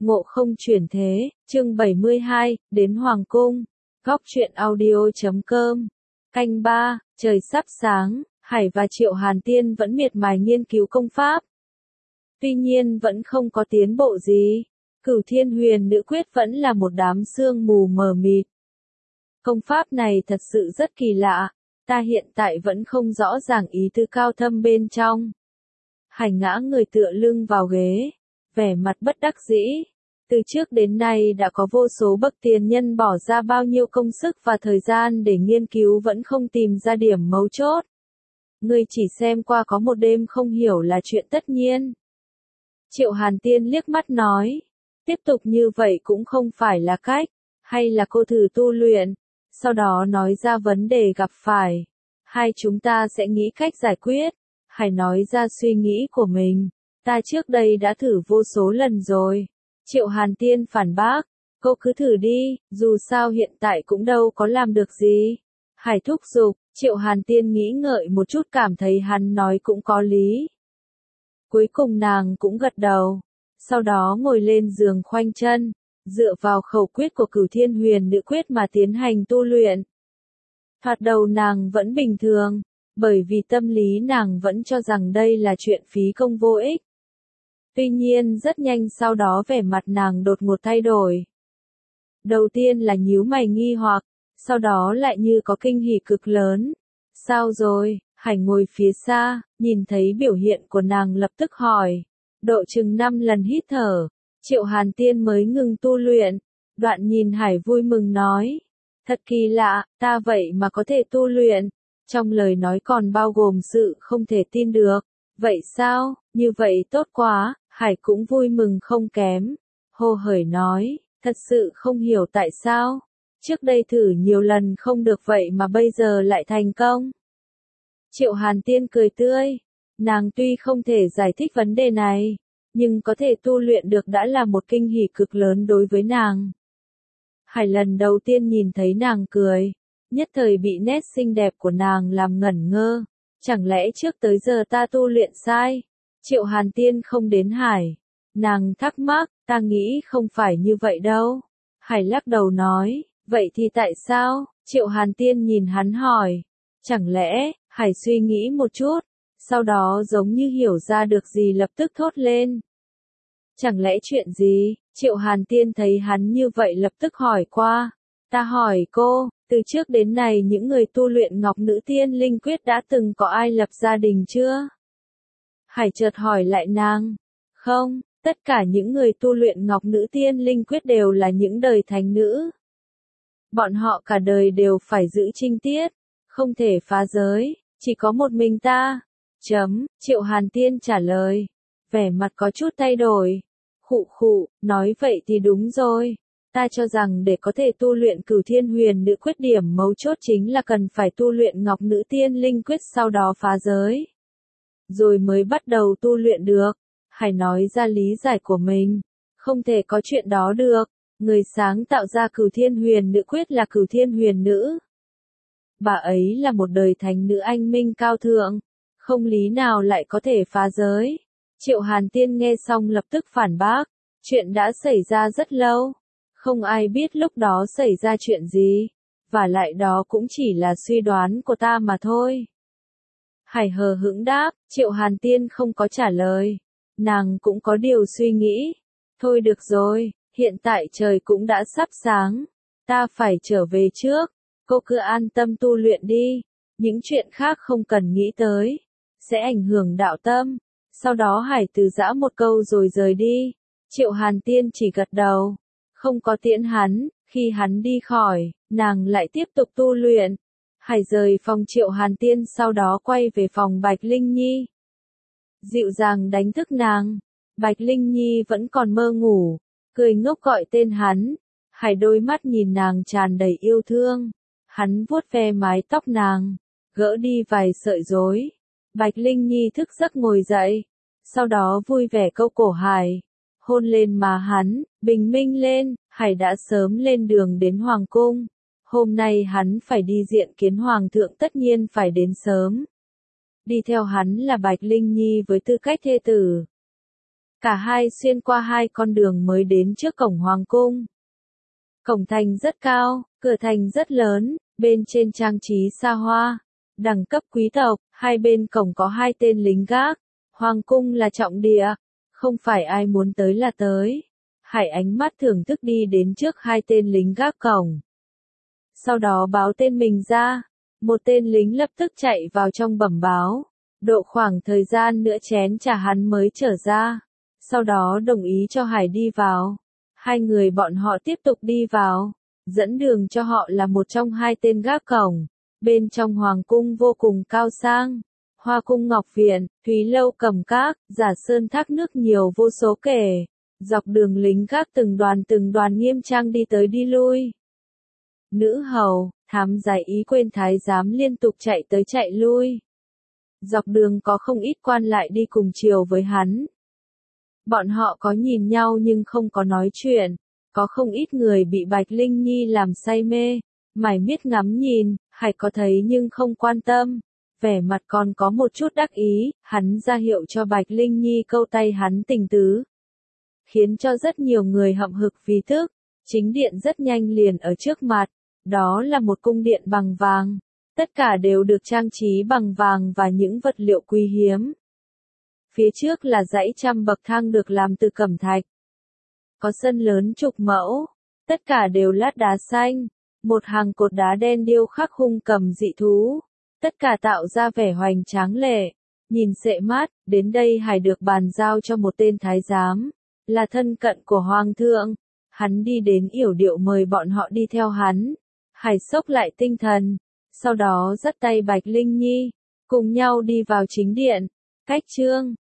Ngộ không chuyển thế, chương 72, đến Hoàng Cung. Góc truyện audio.com. Canh 3, trời sắp sáng, Hải và Triệu Hàn Tiên vẫn miệt mài nghiên cứu công pháp. Tuy nhiên vẫn không có tiến bộ gì. Cửu Thiên Huyền Nữ Quyết vẫn là một đám sương mù mờ mịt. Công pháp này thật sự rất kỳ lạ, ta hiện tại vẫn không rõ ràng ý tứ cao thâm bên trong. Hải ngã người tựa lưng vào ghế, vẻ mặt bất đắc dĩ. Từ trước đến nay đã có vô số bậc tiền nhân bỏ ra bao nhiêu công sức và thời gian để nghiên cứu vẫn không tìm ra điểm mấu chốt. Ngươi chỉ xem qua có một đêm không hiểu là chuyện tất nhiên. Triệu Hàn Tiên liếc mắt nói, tiếp tục như vậy cũng không phải là cách, hay là cô thử tu luyện, sau đó nói ra vấn đề gặp phải. Hai chúng ta sẽ nghĩ cách giải quyết. Hải nói ra suy nghĩ của mình, ta trước đây đã thử vô số lần rồi. Triệu Hàn Tiên phản bác, cô cứ thử đi, dù sao hiện tại cũng đâu có làm được gì. Hải thúc giục, Triệu Hàn Tiên nghĩ ngợi một chút cảm thấy hắn nói cũng có lý. Cuối cùng nàng cũng gật đầu, sau đó ngồi lên giường khoanh chân, dựa vào khẩu quyết của Cửu Thiên Huyền Nữ Quyết mà tiến hành tu luyện. Thoạt đầu nàng vẫn bình thường, bởi vì tâm lý nàng vẫn cho rằng đây là chuyện phí công vô ích. Tuy nhiên rất nhanh sau đó vẻ mặt nàng đột ngột thay đổi. Đầu tiên là nhíu mày nghi hoặc, sau đó lại như có kinh hỉ cực lớn. Sao rồi? Hải ngồi phía xa, nhìn thấy biểu hiện của nàng lập tức hỏi. Độ chừng 5 lần hít thở, Triệu Hàn Tiên mới ngừng tu luyện. Đoạn nhìn Hải vui mừng nói. Thật kỳ lạ, ta vậy mà có thể tu luyện. Trong lời nói còn bao gồm sự không thể tin được. Vậy sao? Như vậy tốt quá. Hải cũng vui mừng không kém. Hồ hởi nói, thật sự không hiểu tại sao. Trước đây thử nhiều lần không được vậy mà bây giờ lại thành công. Triệu Hàn Tiên cười tươi. Nàng tuy không thể giải thích vấn đề này, nhưng có thể tu luyện được đã là một kinh hỉ cực lớn đối với nàng. Hải lần đầu tiên nhìn thấy nàng cười, nhất thời bị nét xinh đẹp của nàng làm ngẩn ngơ. Chẳng lẽ trước tới giờ ta tu luyện sai? Triệu Hàn Tiên không đến Hải. Nàng thắc mắc, ta nghĩ không phải như vậy đâu. Hải lắc đầu nói, vậy thì tại sao? Triệu Hàn Tiên nhìn hắn hỏi. Chẳng lẽ, Hải suy nghĩ một chút, sau đó giống như hiểu ra được gì lập tức thốt lên. Chẳng lẽ chuyện gì? Triệu Hàn Tiên thấy hắn như vậy lập tức hỏi qua. Ta hỏi cô, từ trước đến nay những người tu luyện Ngọc Nữ Tiên Linh Quyết đã từng có ai lập gia đình chưa? Hải chợt hỏi lại nàng. Không, tất cả những người tu luyện Ngọc Nữ Tiên Linh Quyết đều là những đời thánh nữ. Bọn họ cả đời đều phải giữ trinh tiết, không thể phá giới, chỉ có một mình ta. Triệu Hàn Tiên trả lời, vẻ mặt có chút thay đổi. Khụ khụ, nói vậy thì đúng rồi. Ta cho rằng để có thể tu luyện Cửu Thiên Huyền Nữ Quyết điểm mấu chốt chính là cần phải tu luyện Ngọc Nữ Tiên Linh Quyết sau đó phá giới. Rồi mới bắt đầu tu luyện được. Hải nói ra lý giải của mình. Không thể có chuyện đó được. Người sáng tạo ra Cửu Thiên Huyền Nữ Quyết là Cửu Thiên Huyền Nữ. Bà ấy là một đời thánh nữ anh minh cao thượng. Không lý nào lại có thể phá giới. Triệu Hàn Tiên nghe xong lập tức phản bác. Chuyện đã xảy ra rất lâu. Không ai biết lúc đó xảy ra chuyện gì. Và lại đó cũng chỉ là suy đoán của ta mà thôi. Hải hờ hững đáp, Triệu Hàn Tiên không có trả lời. Nàng cũng có điều suy nghĩ. Thôi được rồi, hiện tại trời cũng đã sắp sáng. Ta phải trở về trước. Cô cứ an tâm tu luyện đi. Những chuyện khác không cần nghĩ tới. Sẽ ảnh hưởng đạo tâm. Sau đó Hải từ giã một câu rồi rời đi. Triệu Hàn Tiên chỉ gật đầu. Không có tiễn hắn. Khi hắn đi khỏi, nàng lại tiếp tục tu luyện. Hải rời phòng Triệu Hàn Tiên sau đó quay về phòng Bạch Linh Nhi. Dịu dàng đánh thức nàng. Bạch Linh Nhi vẫn còn mơ ngủ. Cười ngốc gọi tên hắn. Hải đôi mắt nhìn nàng tràn đầy yêu thương. Hắn vuốt ve mái tóc nàng. Gỡ đi vài sợi rối. Bạch Linh Nhi thức giấc ngồi dậy. Sau đó vui vẻ câu cổ Hải. Hôn lên má hắn. Bình minh lên. Hải đã sớm lên đường đến Hoàng Cung. Hôm nay hắn phải đi diện kiến Hoàng thượng tất nhiên phải đến sớm. Đi theo hắn là Bạch Linh Nhi với tư cách thê tử. Cả hai xuyên qua hai con đường mới đến trước cổng hoàng cung. Cổng thành rất cao, cửa thành rất lớn, bên trên trang trí xa hoa, đẳng cấp quý tộc, hai bên cổng có hai tên lính gác. Hoàng cung là trọng địa, không phải ai muốn tới là tới. Hải ánh mắt thưởng thức đi đến trước hai tên lính gác cổng. Sau đó báo tên mình ra, một tên lính lập tức chạy vào trong bẩm báo. Độ khoảng thời gian nữa chén trà hắn mới trở ra. Sau đó đồng ý cho Hải đi vào. Hai người bọn họ tiếp tục đi vào. Dẫn đường cho họ là một trong hai tên gác cổng. Bên trong hoàng cung vô cùng cao sang. Hoa cung ngọc viện, thúy lâu cầm các, giả sơn thác nước nhiều vô số kể. Dọc đường lính gác từng đoàn nghiêm trang đi tới đi lui. Nữ hầu, thám giải ý quên thái giám liên tục chạy tới chạy lui. Dọc đường có không ít quan lại đi cùng chiều với hắn. Bọn họ có nhìn nhau nhưng không có nói chuyện. Có không ít người bị Bạch Linh Nhi làm say mê. Mải miết ngắm nhìn, Hải có thấy nhưng không quan tâm. Vẻ mặt còn có một chút đắc ý, hắn ra hiệu cho Bạch Linh Nhi câu tay hắn tình tứ. Khiến cho rất nhiều người hậm hực vì tức. Chính điện rất nhanh liền ở trước mặt. Đó là một cung điện bằng vàng. Tất cả đều được trang trí bằng vàng và những vật liệu quý hiếm. Phía trước là dãy trăm bậc thang được làm từ cẩm thạch. Có sân lớn chục mẫu. Tất cả đều lát đá xanh. Một hàng cột đá đen điêu khắc hung cầm dị thú. Tất cả tạo ra vẻ hoành tráng lệ. Nhìn sệ mát, đến đây Hải được bàn giao cho một tên thái giám. Là thân cận của hoàng thượng. Hắn đi đến yểu điệu mời bọn họ đi theo hắn. Hải xốc lại tinh thần. Sau đó dắt tay Bạch Linh Nhi. Cùng nhau đi vào chính điện. Cách chương